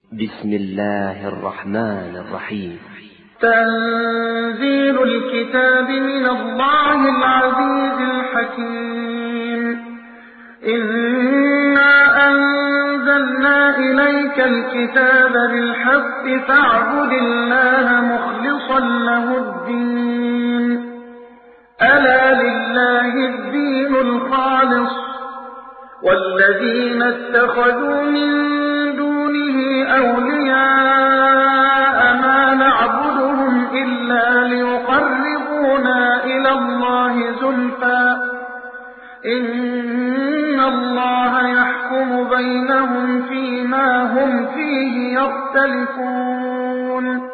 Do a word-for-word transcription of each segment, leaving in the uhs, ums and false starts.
بسم الله الرحمن الرحيم. تنزيل الكتاب من الله العزيز الحكيم. إنا أنزلنا إليك الكتاب بالحق فاعبد الله مخلصا له الدين. ألا لله الدين الخالص والذين اتخذوا من دونه أولياء ما نعبدهم إلا ليقربونا إلى الله زلفى إن الله يحكم بينهم فيما هم فيه يختلفون.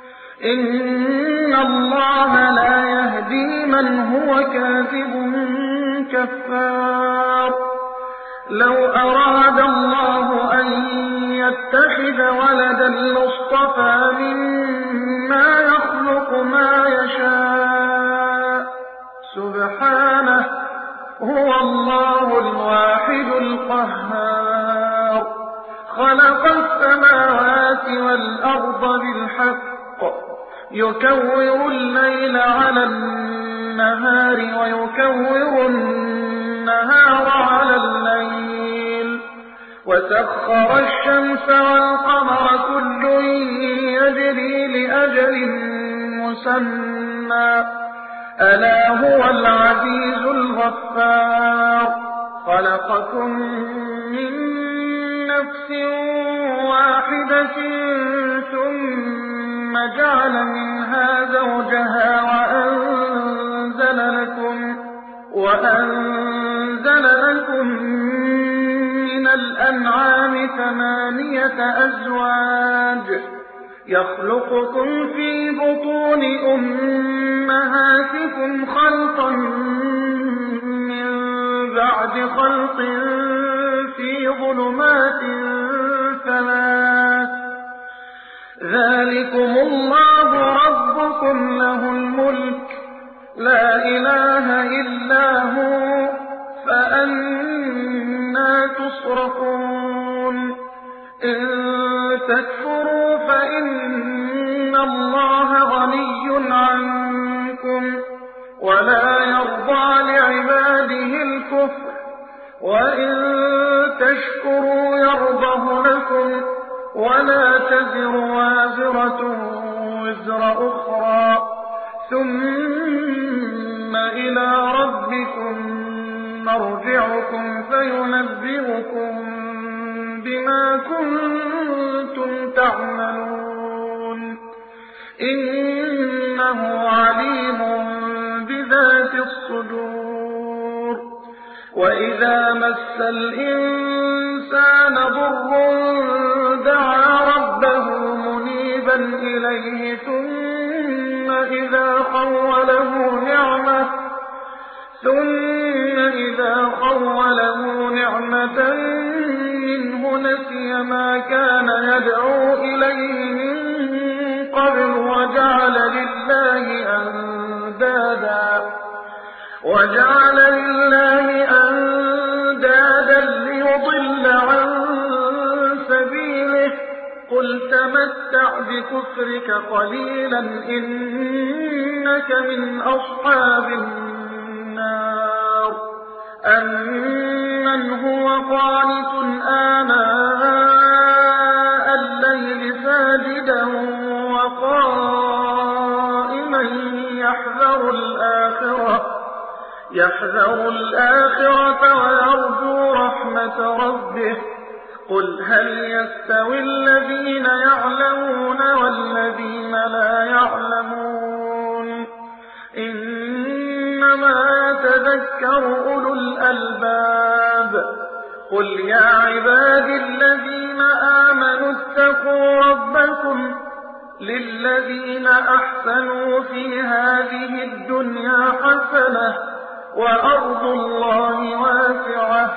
إن الله لا يهدي من هو كاذب كفار. لو أراد الله أن يتخذ ولدا لاصطفى مما يخلق ما يشاء سبحانه هو الله الواحد القهار. خلق السماوات والأرض بالحق يكور الليل على النهار ويكور النهار على الليل وسخر الشمس والقمر كل يجري لأجل مسمى ألا هو العزيز الغفار. خلقكم من نفس واحدة ثم جعل منها زوجها وأنزل لكم وأنزل لكم من الأنعام ثمانية أزواج يخلقكم في بطون أمهاتكم خلقا من بعد خلق في ظلمات ثلاث ذلكم الله ربكم له الملك لا إله إلا هو فأنى تصرفون. إن تكفروا فإن الله غني عنكم ولا يرضى لعباده الكفر وإن تشكروا يرضه لكم ولا تزر وازرة وزر أخرى ثم إلى ربكم مرجعكم فينبئكم بما كنتم تعملون. إنه عليم بذات الصدور. وإذا مس الإنسان ضر دعا ربه منيبا إليه ثم إذا خوله نعمة ثم إذا خوله نعمة منه نسي ما كان يدعو إليه من قبل وجعل لله أندادا وجعل لله أندادا ليضل عن سبيله. قل تمتع بكفرك قليلا إنك من أصحاب النار. أمن هو قانت آناء الليل ساجدا وقائما يحذر الآخرة يحذر الآخرة ويرجو رحمة ربه. قل هل يستوي الذين يعلمون والذين لا يعلمون إنما يتذكر أولو الألباب. قل يا عباد الذين آمنوا اتقوا ربكم للذين أحسنوا في هذه الدنيا حسنة وأرض الله واسعة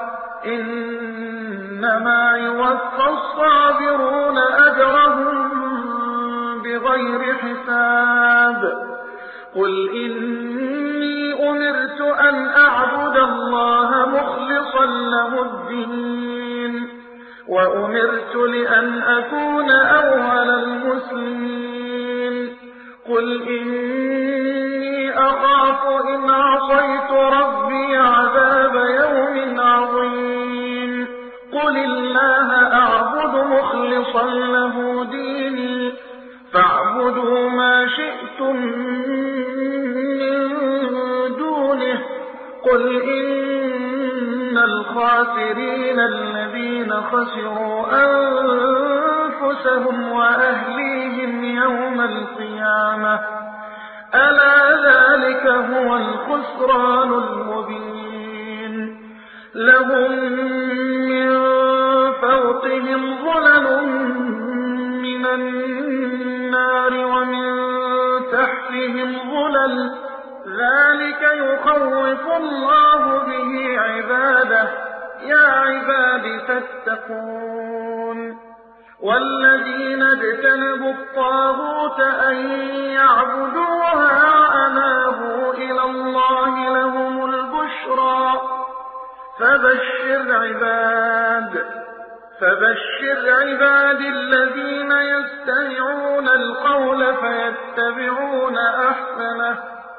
إنما يوفى الصابرون أجرهم بغير حساب. قل إني أمرت أن أعبد الله مخلصا له الدين وأمرت لأن أكون أول المسلمين قل إني أخاف إن عصيت ربي عذاب يوم عظيم قل الله أعبد مخلصا له ديني فاعبدوا ما شئتم من دونه قل إن الخاسرين الذين خسروا أنفسهم وأهليهم يوم القيامة ألا ذلك هو الخسران المبين لهم من فوقهم ظلل من النار ومن تحتهم ظلل ذلك يخوف الله به عباده يا عباد فاتقون والذين اجتنبوا الطاغوت أن يعبدوها وأنابوا إلى الله لهم البشرى فبشر عباد فبشر عباد الذين يستمعون القول فيتبعون أحسنه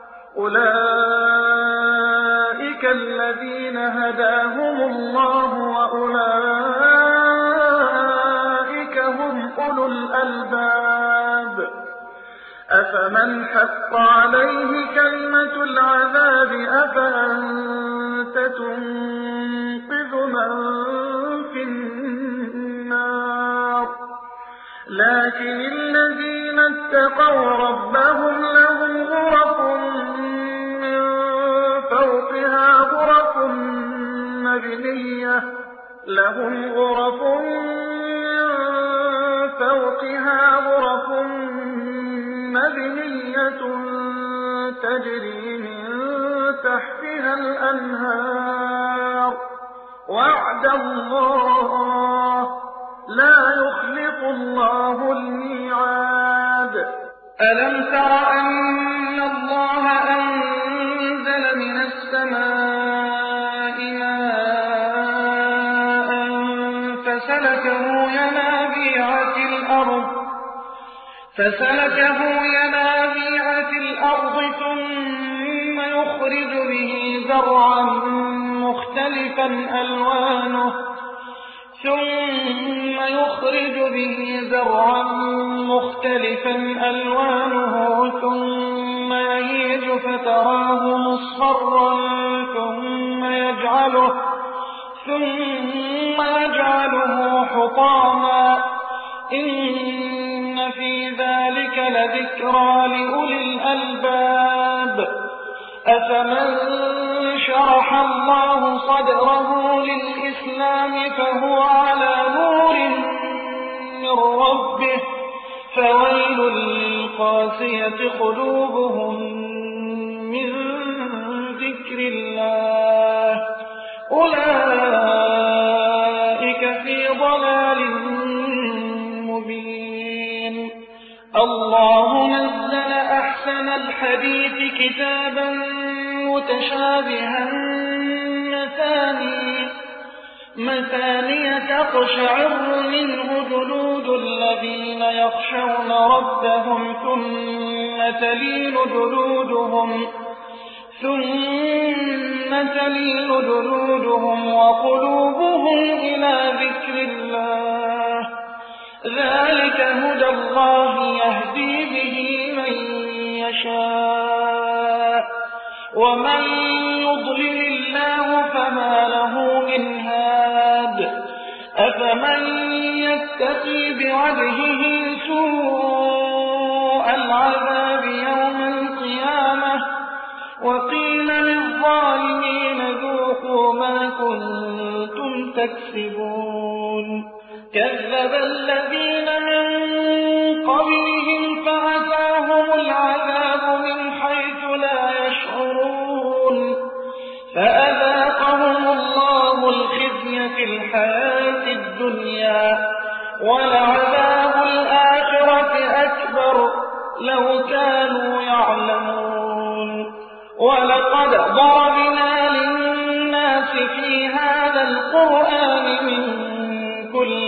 أولئك الذين هداهم الله وأولئك هم أولو الألباب أفمن حق عليه كلمة العذاب أفأنت تنقذ من في النار لكن الذين اتقوا ربهم لهم غرف من فوقها غرف مبنية لهم غرف من فوقها غرف مبنية تجري من تحتها الأنهار وعد الله لا يخلف الله الميعاد ألم تر أن الله أنزل من السماء ماء فسلكه ينابيع في الأرض فسلكه ينابيع في الأرض ثم يخرج به زرعا مختلفا ألوانه ثم يخرج به زرعا مختلفا ألوانه ثم يهيج فتراه مصفرا ثم يجعله ثم يجعله حطاما إن في ذلك لذكرى لأولي الألباب أفمن شرح الله صدره للإسلام فهو على نور من ربه فويل للقاسية قلوبهم من ذكر الله أولئك في ضلال مبين الله نزل أحسن الحديث كتابا متشابها مثاني مثانية تقشعر منه جلود الذين يخشون ربهم ثم تلين جلودهم ثم تلين جلودهم وقلوبهم إلى ذكر الله ذلك هدى الله يهدي به من يشاء ومن يضلل الله فما له من هاد أفمن يتقي بعجهه سوء العذاب يوم القيامة وقيل للظالمين ذوقوا ما كنتم تكسبون كذب الذين من قبلهم فأتاهم العذاب من حيث لا يشعرون فأذاقهم الله الخزي في الحياة الدنيا ولعذاب الآخرة أكبر لو كانوا يعلمون ولقد ضربنا للناس في هذا القرآن من كل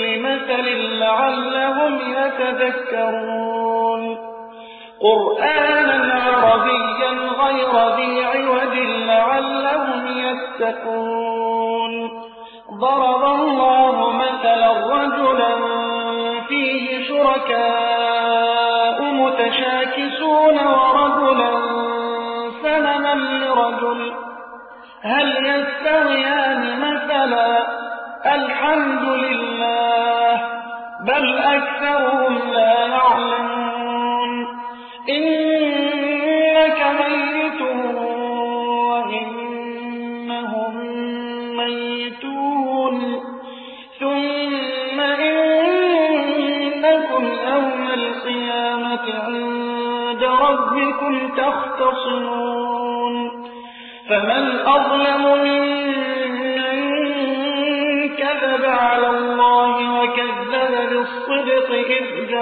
يتذكرون قرآنا عربيا غير ذي عوج لعلهم يتقون ضرب الله مثلا رجلا فيه شركاء متشاكسون ورجلا سلما لرجل هل يستويان مثلا الحمد لله بل أكثرهم لا يعلمون إنك ميت وإنهم ميتون ثم إنكم يوم القيامة عند ربكم تختصمون فمن أظلم ممن كذب على الله وكذب بالصدق إذ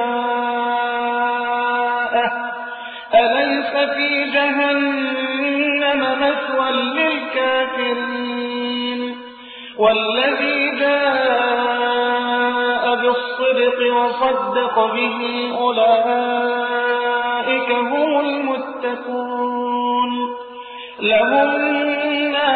جاءه أليس في جهنم مثوى للكافرين والذي جاء بالصدق وصدق به أولئك هم المتقون لهم ما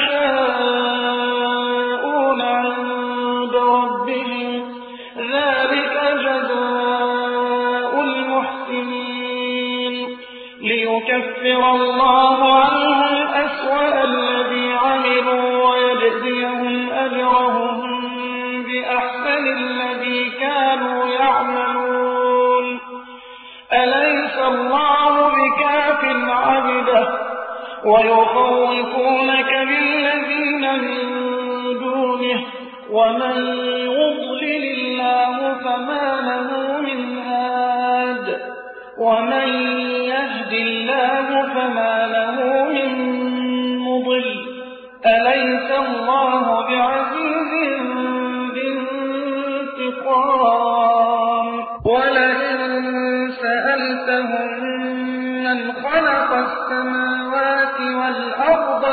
يشاءون عند ربهم ذلك جزاء المحسنين ليكفر الله عنهم أسوأ الذي عملوا ويجزيهم أجرهم بأحسن الذي كانوا يعملون أليس الله بكاف عبده ويخوفونك بالذين من دونه ومن يضلل الله فما له من هاد ومن يهد الله فما له من مضل أليس الله بعزيز ذي انتقام ولئن سألتهم من خلق السماوات والأرض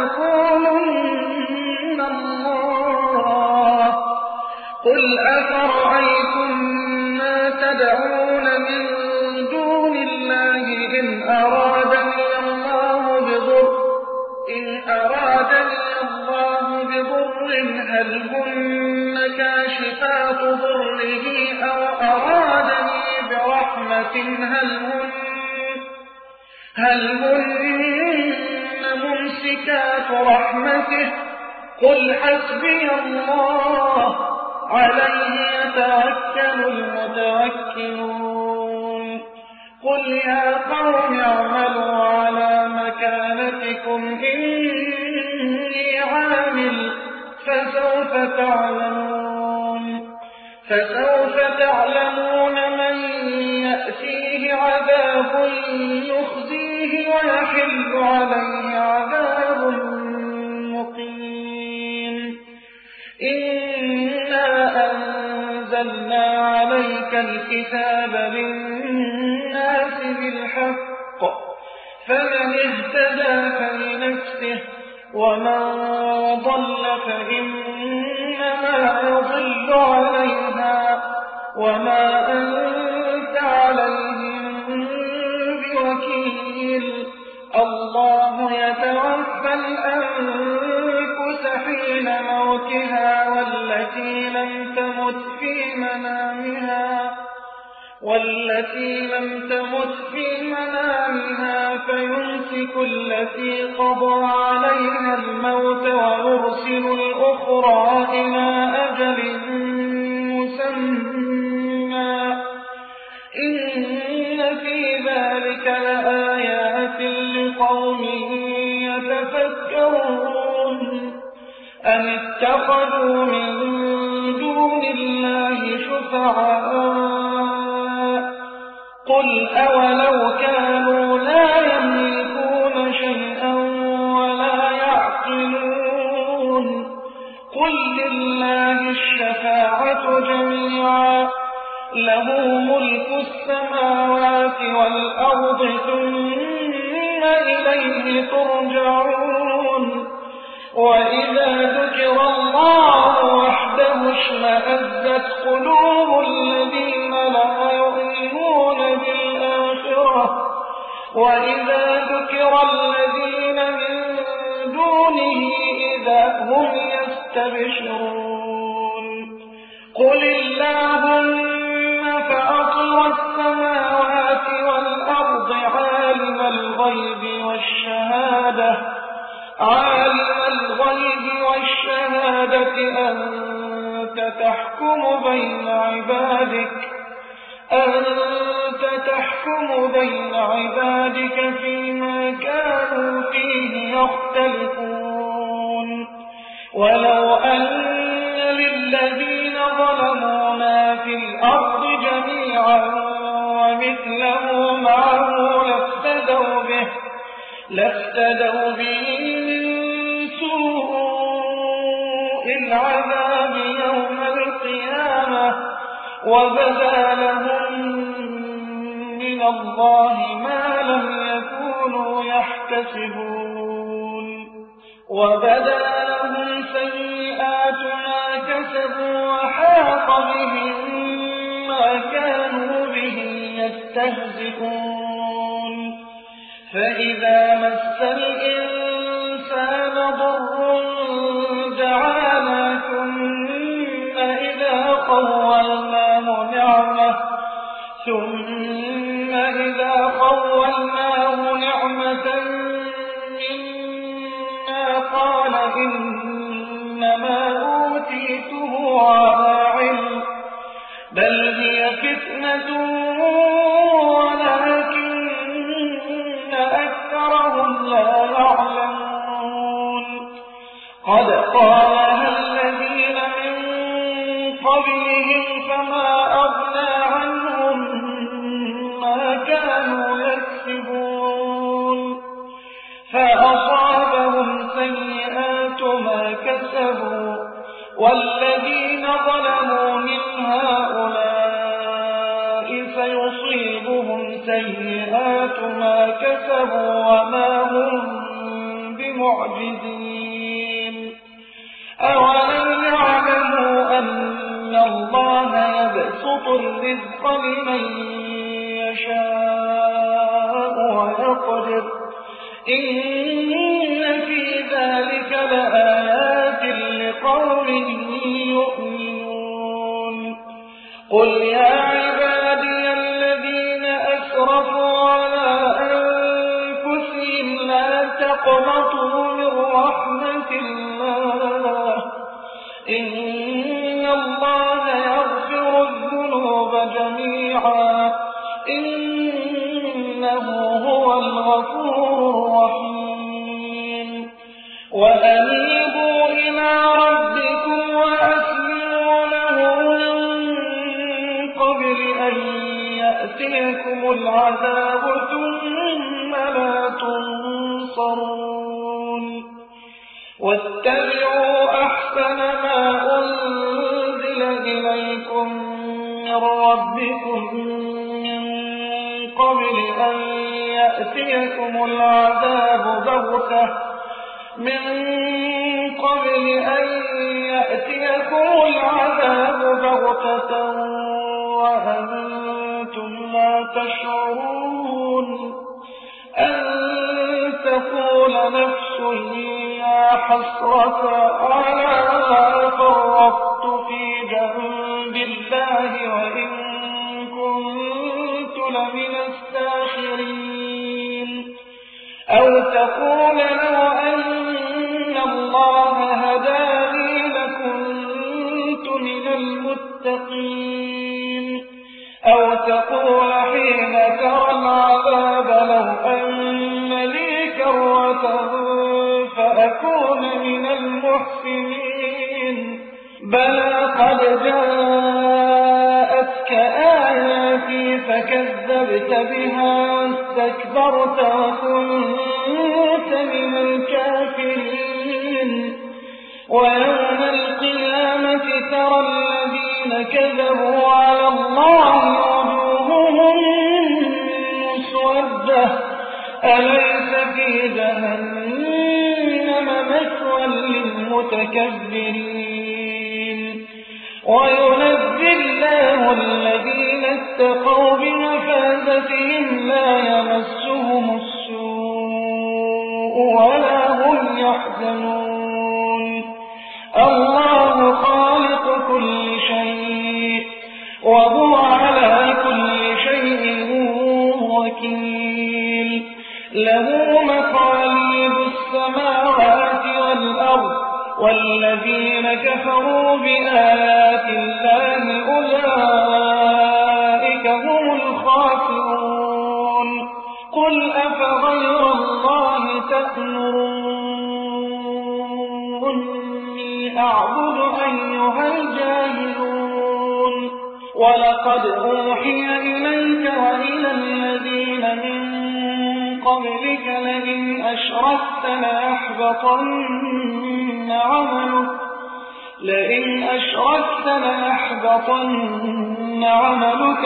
ليقولن الله قل أفرأيتم ما تدعون من دون الله إن أرادني الله بضر إن أرادني الله بضر هل هن كاشفات ضره أو أرادني برحمة هل هن هل هن ممسكات رحمته قل حسبي الله عليه يتوكل المتوكلون قل يا قوم اعملوا على مكانتكم إني عامل فسوف تعلمون فسوف تعلمون من يأتيه عذاب يخزيه ويحل عليه عذاب مقيم إنا أنزلنا عليك الكتاب للناس بالحق فمن اهتدى فلنفسه ومن ضل فإنما يضل عليها وما أنت عليهم بوكيل الله يتوفى الأنفس حين موتها والتي لم تمت في منامها والتي لم تمت في منامها فيمسك التي قضى عليها الموت ويرسل الأخرى إلى أجل مسمى إن في ذلك لآيات لقوم يتفكرون أم اتخذوا من دون الله شفعاء قل أولو كانوا لا يملكون شيئا ولا يعقلون قل لله الشفاعة جميعا له ملك السماوات والأرض ثم إليه ترجعون وإذا ذكر الله وحده اشمأزت قلوب الذين لا وإذا ذكر الذين من دونه إذا هم يستبشرون قل اللهم فأطر السماوات والأرض عالم الغيب والشهادة عالم الغيب والشهادة أنت تحكم بين عبادك أنت تحكم بين عبادك فيما كانوا فيه يختلفون ولو أن للذين ظلموا ما في الأرض جميعا ومثله معه لافتدوا به لافتدوا به من سوء العذاب يوم القيامة وبدا لهم من الله ما لم يكونوا يحتسبون وبدا لهم سيئات ما كسبوا وحاق بهم ما كانوا به يستهزئون فإذا مس الإنسان ضر دعانا ثم إذا خولناه نعمة ثم إذا خولناه نعمة منا قال إنما أوتيته على علم بل هي فتنة ولكن أكثرهم لا يعلمون قد قالها الذين من قبلهم فما أغنى عنهم ما كانوا يكسبون فأصابهم سيئات ما كسبوا والذين ظلموا من هؤلاء سيصيبهم سيئات ما كسبوا وما هم بمعجزين أولم يعلموا أن الله يبسط الرزق لمن يشاء ويقدر إن في ذلك لآيات لقوم يؤمنون قل يا عبادي الذين أسرفوا على أنفسهم لا تقنطوا من رحمة الله إن الله يغفر الذنوب جميعا إنه هو الغفور الرحيم وأنيبوا إلى ربكم وأسلموا له من قبل أن يأتيكم العذاب ثم لا تنصرون واتبعوا أحسن ما أنزل إليكم من ربكم من قبل أن يأتيكم العذاب بغتة من قبل أن يأتيكم العذاب بغتة وأنتم لا تشعرون أن تقول نفس يا حسرة على ما فرطت في جنب الله وإن كنت لمن الساخرين أو تقول لو أن الله هداني لكنت من المتقين أو تقول حين ترى العذاب لو أن لي كرة فأكون من المحسنين بلى قد جاءتك آياتي فكذبت بها واستكبرت وكنت من الكافرين ويوم القيامة ترى الذين كذبوا على الله وجوههم مسودة أليس في جهنم مثوى للمتكبرين وينجي الله الذين اتقوا بمفازتهم لا يمسهم السوء ولا هم يحزنون الله خالق كل شيء وهو على كل شيء وكيل له مقاليد السماوات والأرض والذين كفروا بآيات الله أولئك هم الخاسرون قل أفغير الله تأمروني أعبد أيها الجاهلون ولقد أوحي إليك وإلى الذين من قبلك لئن أشركت ليحبطن عملك لئن أشركت ليحبطن عملك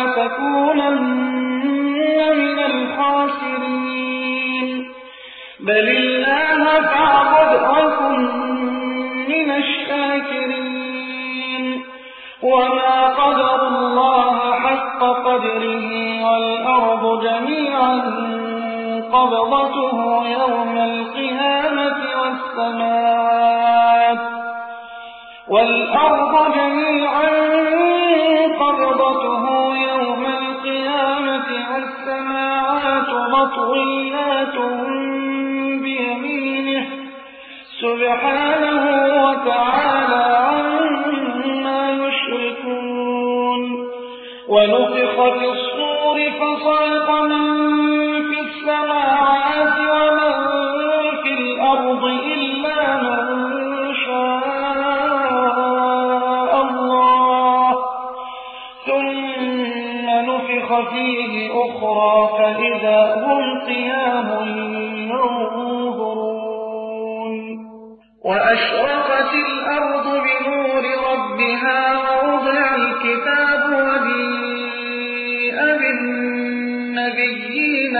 ولتكونن من الخاسرين بل الله فاعبد وكن من الشاكرين وما قدر الله حق قدره والأرض جميعا قبضته يوم القيامة والسماوات والأرض جميعا قبضته يوم القيامة والسماوات مطويات بيمينه سبحانه وتعالى عما يشركون ونفخ في الصور فصعق من في السماوات ومن في الأرض إلا من شاء الله ثم نفخ فيه أخرى فإذا هم قيام ينظرون وأشرقت الأرض بنور ربها ووضع الكتاب وجيء بالنبيين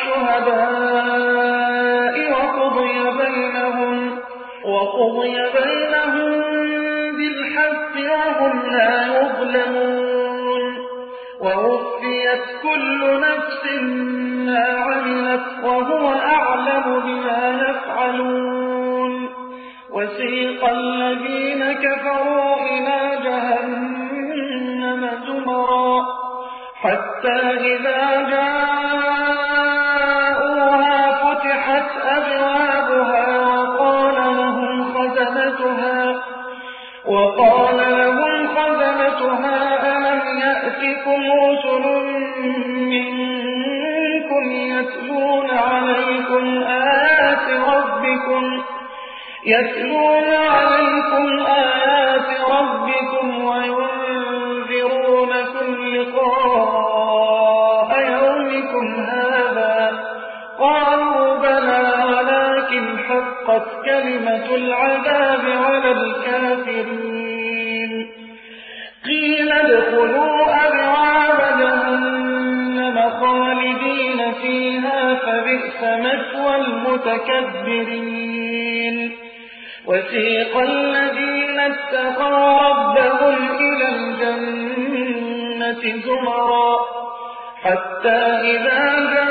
والشهداء وقضي بينهم وقضي بينهم بالحق وهم لا يظلمون ووفيت كل نفس ما عملت وهو أعلم بما يفعلون وسيق الذين كفروا إلى جهنم زمرا حتى إذا جاءوها فتحت أبوابها وقال لهم خزنتها وقال لهم خزنتها ألم يأتكم رسل منكم يتلون عليكم آيات ربكم يتلون عليكم آيات ربكم وينذرونكم لقاء يومكم هذا قالوا بلى ولكن حقت كلمة العذاب على الكافرين قيل ادخلوا أبواب جهنم خالدين فيها فبئس مثوى المتكبرين وسيق الذين اتقوا ربهم إلى الجنة زمرا حتى إذا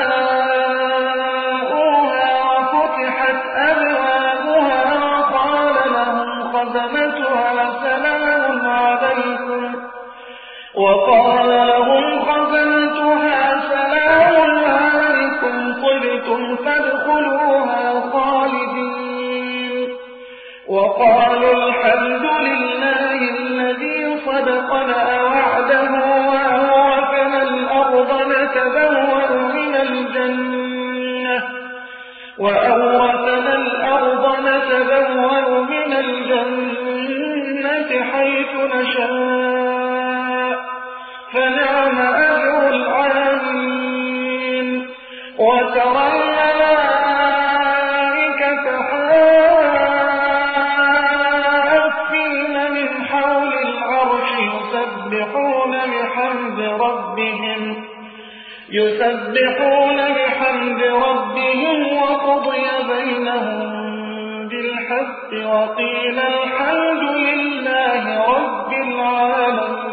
جاءوها وفتحت أبوابها وقال لهم خزنتها سلام عليكم وقال لهم خزنتها سلام عليكم طبتم فادخلوها خالدين وقالوا الحمد لله الذي صدقنا وعده وأورثنا الأرض نتبوأ من الجنة وأورثنا الأرض نتبوأ من الجنة حيث نشاء فنعم أجر العاملين وترى الملائكة حافين من حول العرش يسبحون بحمد ربهم يسبحون بحمد ربهم وقضي بينهم بالحق وقيل الحمد لله رب العالمين.